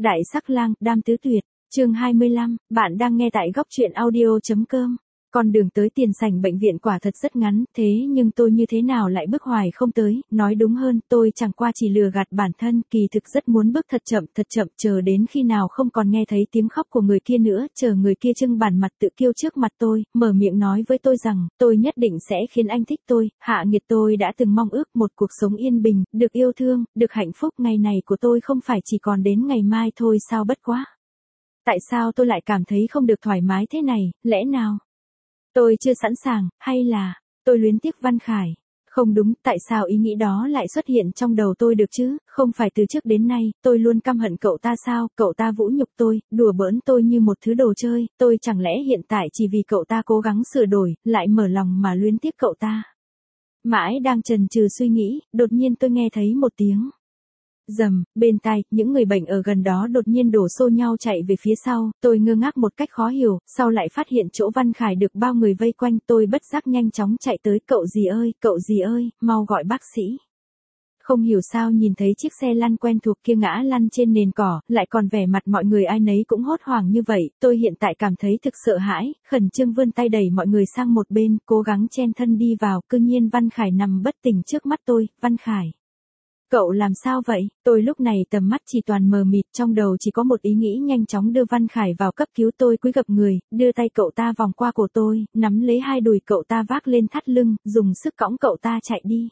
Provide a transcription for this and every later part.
Đại sắc lang, đam tứ tuyệt, chương 25, bạn đang nghe tại góc truyện audio.com. Con đường tới tiền sảnh bệnh viện quả thật rất ngắn, thế nhưng tôi như thế nào lại bước hoài không tới, nói đúng hơn, tôi chẳng qua chỉ lừa gạt bản thân, kỳ thực rất muốn bước thật chậm, chờ đến khi nào không còn nghe thấy tiếng khóc của người kia nữa, chờ người kia trưng bản mặt tự kiêu trước mặt tôi, mở miệng nói với tôi rằng, tôi nhất định sẽ khiến anh thích tôi, hạ nghiệt tôi đã từng mong ước một cuộc sống yên bình, được yêu thương, được hạnh phúc, ngày này của tôi không phải chỉ còn đến ngày mai thôi sao bất quá. Tại sao tôi lại cảm thấy không được thoải mái thế này, lẽ nào? Tôi chưa sẵn sàng, hay là, tôi luyến tiếc Văn Khải. Không đúng, tại sao ý nghĩ đó lại xuất hiện trong đầu tôi được chứ, không phải từ trước đến nay, tôi luôn căm hận cậu ta sao, cậu ta vũ nhục tôi, đùa bỡn tôi như một thứ đồ chơi, tôi chẳng lẽ hiện tại chỉ vì cậu ta cố gắng sửa đổi, lại mở lòng mà luyến tiếc cậu ta. Mãi đang chần chừ suy nghĩ, đột nhiên tôi nghe thấy một tiếng rầm, bên tai, những người bệnh ở gần đó đột nhiên đổ xô nhau chạy về phía sau, tôi ngơ ngác một cách khó hiểu, sau lại phát hiện chỗ Văn Khải được bao người vây quanh, tôi bất giác nhanh chóng chạy tới, cậu gì ơi, mau gọi bác sĩ. Không hiểu sao nhìn thấy chiếc xe lăn quen thuộc kia ngã lăn trên nền cỏ, lại còn vẻ mặt mọi người ai nấy cũng hốt hoảng như vậy, tôi hiện tại cảm thấy thực sợ hãi, khẩn trương vươn tay đẩy mọi người sang một bên, cố gắng chen thân đi vào, cư nhiên Văn Khải nằm bất tỉnh trước mắt tôi, Văn Khải. Cậu làm sao vậy? Tôi lúc này tầm mắt chỉ toàn mờ mịt, trong đầu chỉ có một ý nghĩ nhanh chóng đưa Văn Khải vào cấp cứu, tôi cúi gập người, đưa tay cậu ta vòng qua cổ tôi, nắm lấy hai đùi cậu ta vác lên thắt lưng, dùng sức cõng cậu ta chạy đi.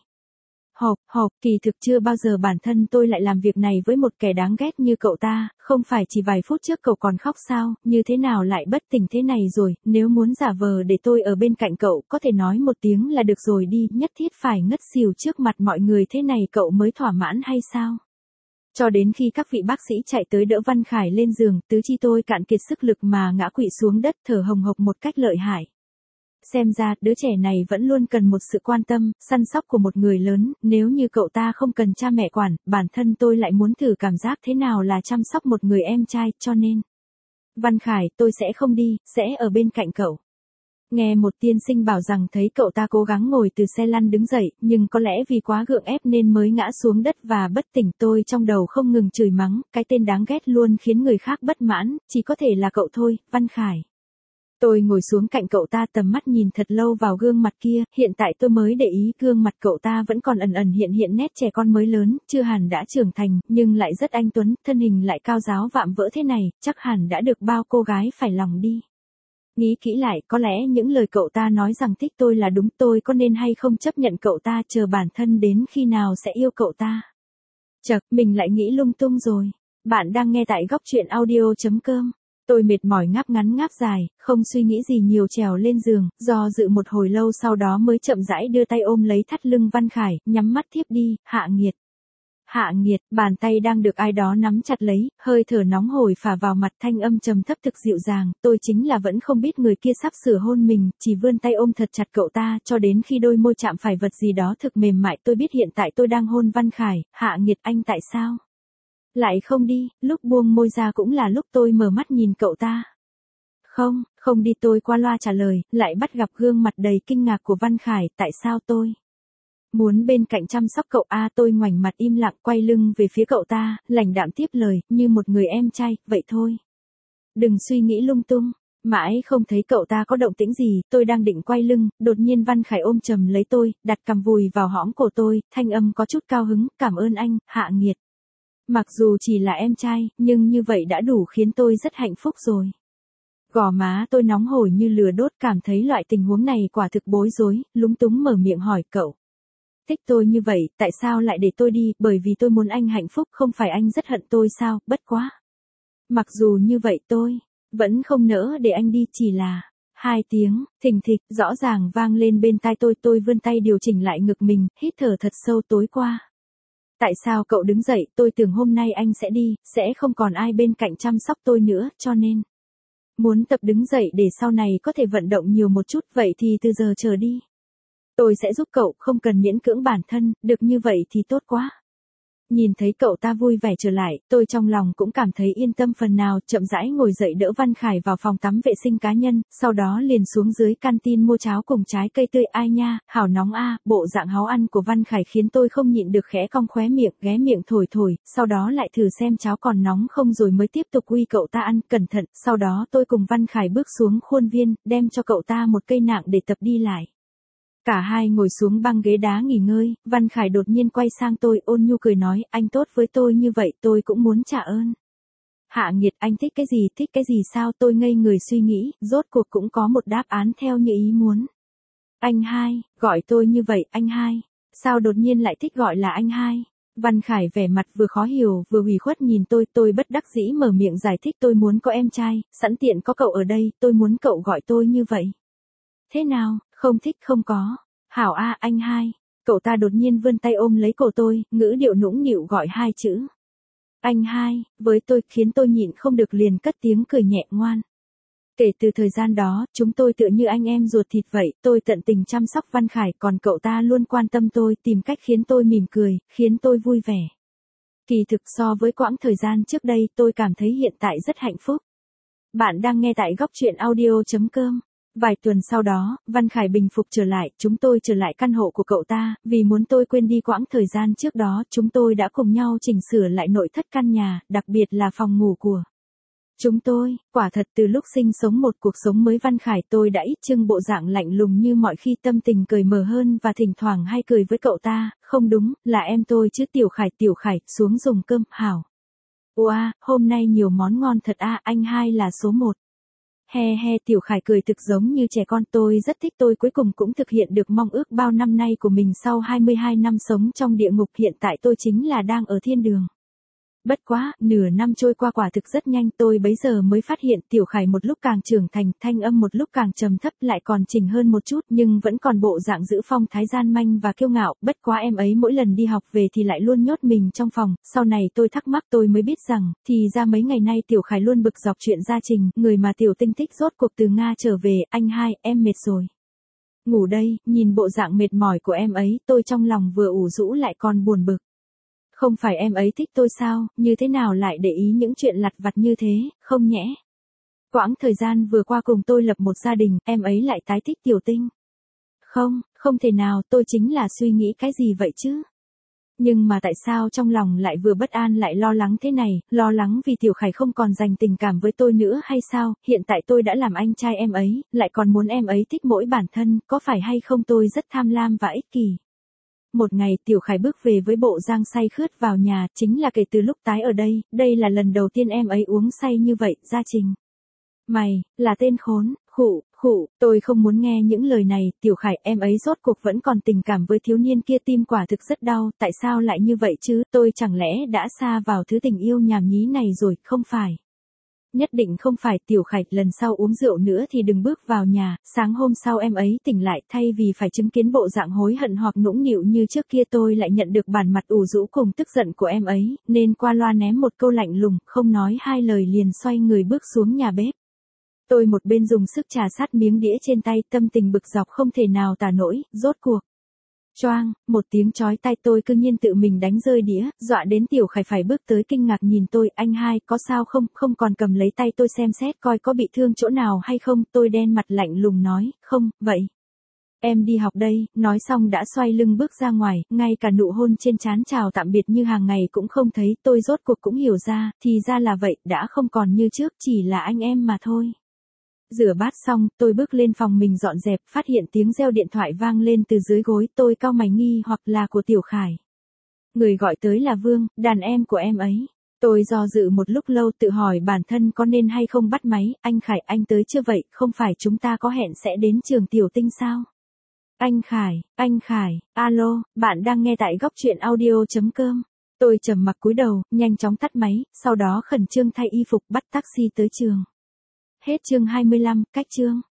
Hộp, kỳ thực chưa bao giờ bản thân tôi lại làm việc này với một kẻ đáng ghét như cậu ta, không phải chỉ vài phút trước cậu còn khóc sao, như thế nào lại bất tỉnh thế này rồi, nếu muốn giả vờ để tôi ở bên cạnh cậu, có thể nói một tiếng là được rồi đi, nhất thiết phải ngất xỉu trước mặt mọi người thế này cậu mới thỏa mãn hay sao? Cho đến khi các vị bác sĩ chạy tới đỡ Văn Khải lên giường, tứ chi tôi cạn kiệt sức lực mà ngã quỵ xuống đất, thở hồng hộc một cách lợi hại. Xem ra, đứa trẻ này vẫn luôn cần một sự quan tâm, săn sóc của một người lớn, nếu như cậu ta không cần cha mẹ quản, bản thân tôi lại muốn thử cảm giác thế nào là chăm sóc một người em trai, cho nên. Văn Khải, tôi sẽ không đi, sẽ ở bên cạnh cậu. Nghe một tiên sinh bảo rằng thấy cậu ta cố gắng ngồi từ xe lăn đứng dậy, nhưng có lẽ vì quá gượng ép nên mới ngã xuống đất và bất tỉnh, tôi trong đầu không ngừng chửi mắng, cái tên đáng ghét luôn khiến người khác bất mãn, chỉ có thể là cậu thôi, Văn Khải. Tôi ngồi xuống cạnh cậu ta, tầm mắt nhìn thật lâu vào gương mặt kia, hiện tại tôi mới để ý gương mặt cậu ta vẫn còn ẩn hiện nét trẻ con mới lớn, chưa hẳn đã trưởng thành, nhưng lại rất anh tuấn, thân hình lại cao ráo vạm vỡ thế này, chắc hẳn đã được bao cô gái phải lòng đi. Nghĩ kỹ lại, có lẽ những lời cậu ta nói rằng thích tôi là đúng, tôi có nên hay không chấp nhận cậu ta, chờ bản thân đến khi nào sẽ yêu cậu ta. Chậc, mình lại nghĩ lung tung rồi. Bạn đang nghe tại góc truyện audio.com. Tôi mệt mỏi ngáp ngắn ngáp dài, không suy nghĩ gì nhiều trèo lên giường, do dự một hồi lâu sau đó mới chậm rãi đưa tay ôm lấy thắt lưng Văn Khải, nhắm mắt thiếp đi, hạ nghiệt. Hạ nghiệt, bàn tay đang được ai đó nắm chặt lấy, hơi thở nóng hổi phả vào mặt, thanh âm trầm thấp thực dịu dàng, tôi chính là vẫn không biết người kia sắp sửa hôn mình, chỉ vươn tay ôm thật chặt cậu ta, cho đến khi đôi môi chạm phải vật gì đó thực mềm mại, tôi biết hiện tại tôi đang hôn Văn Khải, hạ nghiệt anh tại sao? Lại không đi, lúc buông môi ra cũng là lúc tôi mở mắt nhìn cậu ta. Không đi, tôi qua loa trả lời, lại bắt gặp gương mặt đầy kinh ngạc của Văn Khải, tại sao tôi muốn bên cạnh chăm sóc cậu tôi ngoảnh mặt im lặng quay lưng về phía cậu ta, lãnh đạm tiếp lời, như một người em trai, vậy thôi. Đừng suy nghĩ lung tung. Mãi không thấy cậu ta có động tĩnh gì, tôi đang định quay lưng, đột nhiên Văn Khải ôm chầm lấy tôi, đặt cằm vùi vào hõm cổ tôi, thanh âm có chút cao hứng, cảm ơn anh, hạ nghiệt. Mặc dù chỉ là em trai, nhưng như vậy đã đủ khiến tôi rất hạnh phúc rồi. Gò má tôi nóng hổi như lửa đốt, cảm thấy loại tình huống này quả thực bối rối, lúng túng mở miệng hỏi cậu. Thích tôi như vậy, tại sao lại để tôi đi, bởi vì tôi muốn anh hạnh phúc, không phải anh rất hận tôi sao, bất quá. Mặc dù như vậy tôi vẫn không nỡ để anh đi, chỉ là. Hai tiếng, thình thịch, rõ ràng vang lên bên tai tôi vươn tay điều chỉnh lại ngực mình, hít thở thật sâu. Tối qua. Tại sao cậu đứng dậy, tôi tưởng hôm nay anh sẽ đi, sẽ không còn ai bên cạnh chăm sóc tôi nữa, cho nên. Muốn tập đứng dậy để sau này có thể vận động nhiều một chút, vậy thì từ giờ trở đi. Tôi sẽ giúp cậu, không cần miễn cưỡng bản thân, được như vậy thì tốt quá. Nhìn thấy cậu ta vui vẻ trở lại, tôi trong lòng cũng cảm thấy yên tâm phần nào, chậm rãi ngồi dậy đỡ Văn Khải vào phòng tắm vệ sinh cá nhân, sau đó liền xuống dưới canteen mua cháo cùng trái cây tươi. Ai nha, hảo nóng a. Bộ dạng háu ăn của Văn Khải khiến tôi không nhịn được khẽ cong khóe miệng, ghé miệng thổi thổi, sau đó lại thử xem cháo còn nóng không rồi mới tiếp tục uy cậu ta ăn. Cẩn thận, sau đó tôi cùng Văn Khải bước xuống khuôn viên, đem cho cậu ta một cây nạng để tập đi lại. Cả hai ngồi xuống băng ghế đá nghỉ ngơi, Văn Khải đột nhiên quay sang tôi, ôn nhu cười nói, anh tốt với tôi như vậy tôi cũng muốn trả ơn. Hạ nghiệt, anh thích cái gì sao? Tôi ngây người suy nghĩ, rốt cuộc cũng có một đáp án theo như ý muốn. Anh hai, gọi tôi như vậy, anh hai. Sao đột nhiên lại thích gọi là anh hai? Văn Khải vẻ mặt vừa khó hiểu vừa ủy khuất nhìn tôi bất đắc dĩ mở miệng giải thích, tôi muốn có em trai, sẵn tiện có cậu ở đây, tôi muốn cậu gọi tôi như vậy. Thế nào, không thích không có. Hảo a, anh hai. Cậu ta đột nhiên vươn tay ôm lấy cổ tôi, ngữ điệu nũng nịu gọi hai chữ. Anh hai, với tôi khiến tôi nhịn không được liền cất tiếng cười nhẹ ngoan. Kể từ thời gian đó, chúng tôi tựa như anh em ruột thịt vậy, tôi tận tình chăm sóc Văn Khải, còn cậu ta luôn quan tâm tôi, tìm cách khiến tôi mỉm cười, khiến tôi vui vẻ. Kỳ thực so với quãng thời gian trước đây, tôi cảm thấy hiện tại rất hạnh phúc. Bạn đang nghe tại góc truyện audio.com. Vài tuần sau đó, Văn Khải bình phục trở lại, chúng tôi trở lại căn hộ của cậu ta, vì muốn tôi quên đi quãng thời gian trước đó, chúng tôi đã cùng nhau chỉnh sửa lại nội thất căn nhà, đặc biệt là phòng ngủ của chúng tôi. Quả thật từ lúc sinh sống một cuộc sống mới Văn Khải tôi đã ít trưng bộ dạng lạnh lùng như mọi khi, tâm tình cởi mở hơn và thỉnh thoảng hay cười với cậu ta, không đúng, là em tôi chứ. Tiểu Khải, xuống dùng cơm, hảo. Wow, hôm nay nhiều món ngon thật a, anh hai là số 1. He, Tiểu Khải cười thực giống như trẻ con, tôi rất thích, tôi cuối cùng cũng thực hiện được mong ước bao năm nay của mình sau 22 năm sống trong địa ngục, hiện tại tôi chính là đang ở thiên đường. Bất quá, nửa năm trôi qua quả thực rất nhanh, tôi bấy giờ mới phát hiện Tiểu Khải một lúc càng trưởng thành, thanh âm một lúc càng trầm thấp, lại còn chỉnh hơn một chút, nhưng vẫn còn bộ dạng giữ phong thái gian manh và kiêu ngạo. Bất quá em ấy mỗi lần đi học về thì lại luôn nhốt mình trong phòng, sau này tôi thắc mắc tôi mới biết rằng, thì ra mấy ngày nay Tiểu Khải luôn bực dọc chuyện gia trình, người mà Tiểu Tinh thích rốt cuộc từ Nga trở về. Anh hai, em mệt rồi. Ngủ đây. Nhìn bộ dạng mệt mỏi của em ấy, tôi trong lòng vừa ủ rũ lại còn buồn bực. Không phải em ấy thích tôi sao, như thế nào lại để ý những chuyện lặt vặt như thế, không nhẽ. Quãng thời gian vừa qua cùng tôi lập một gia đình, em ấy lại tái thích Tiểu Tinh. Không thể nào, tôi chính là suy nghĩ cái gì vậy chứ? Nhưng mà tại sao trong lòng lại vừa bất an lại lo lắng thế này, lo lắng vì Tiểu Khải không còn dành tình cảm với tôi nữa hay sao? Hiện tại tôi đã làm anh trai em ấy, lại còn muốn em ấy thích mỗi bản thân, có phải hay không tôi rất tham lam và ích kỷ? Một ngày Tiểu Khải bước về với bộ dạng say khướt vào nhà, chính là kể từ lúc tái ở đây là lần đầu tiên em ấy uống say như vậy. Gia Trình. Mày, là tên khốn, khụ, tôi không muốn nghe những lời này. Tiểu Khải, em ấy rốt cuộc vẫn còn tình cảm với thiếu niên kia, tim quả thực rất đau, tại sao lại như vậy chứ, tôi chẳng lẽ đã sa vào thứ tình yêu nhảm nhí này rồi, không phải. Nhất định không phải. Tiểu Khải, lần sau uống rượu nữa thì đừng bước vào nhà. Sáng hôm sau em ấy tỉnh lại, thay vì phải chứng kiến bộ dạng hối hận hoặc nũng nịu như trước kia, tôi lại nhận được bản mặt ủ rũ cùng tức giận của em ấy, nên qua loa ném một câu lạnh lùng, không nói hai lời liền xoay người bước xuống nhà bếp. Tôi một bên dùng sức trà sát miếng đĩa trên tay, tâm tình bực dọc không thể nào tả nổi. Rốt cuộc, choang, một tiếng chói tai, tôi cư nhiên tự mình đánh rơi đĩa, dọa đến Tiểu Khải phải bước tới kinh ngạc nhìn tôi. Anh hai, có sao không còn cầm lấy tay tôi xem xét coi có bị thương chỗ nào hay không. Tôi đen mặt lạnh lùng nói, không, vậy. Em đi học đây, nói xong đã xoay lưng bước ra ngoài, ngay cả nụ hôn trên trán chào tạm biệt như hàng ngày cũng không thấy. Tôi rốt cuộc cũng hiểu ra, thì ra là vậy, đã không còn như trước, chỉ là anh em mà thôi. Rửa bát xong, tôi bước lên phòng mình dọn dẹp, phát hiện tiếng reo điện thoại vang lên từ dưới gối, tôi cau mày nghi hoặc là của Tiểu Khải. Người gọi tới là Vương, đàn em của em ấy. Tôi do dự một lúc lâu tự hỏi bản thân có nên hay không bắt máy. Anh Khải, anh tới chưa vậy, không phải chúng ta có hẹn sẽ đến trường Tiểu Tinh sao? Anh Khải, alo, bạn đang nghe tại góc truyện audio.com. Tôi trầm mặc cúi đầu, nhanh chóng tắt máy, sau đó khẩn trương thay y phục bắt taxi tới trường. Hết chương 25, cách chương.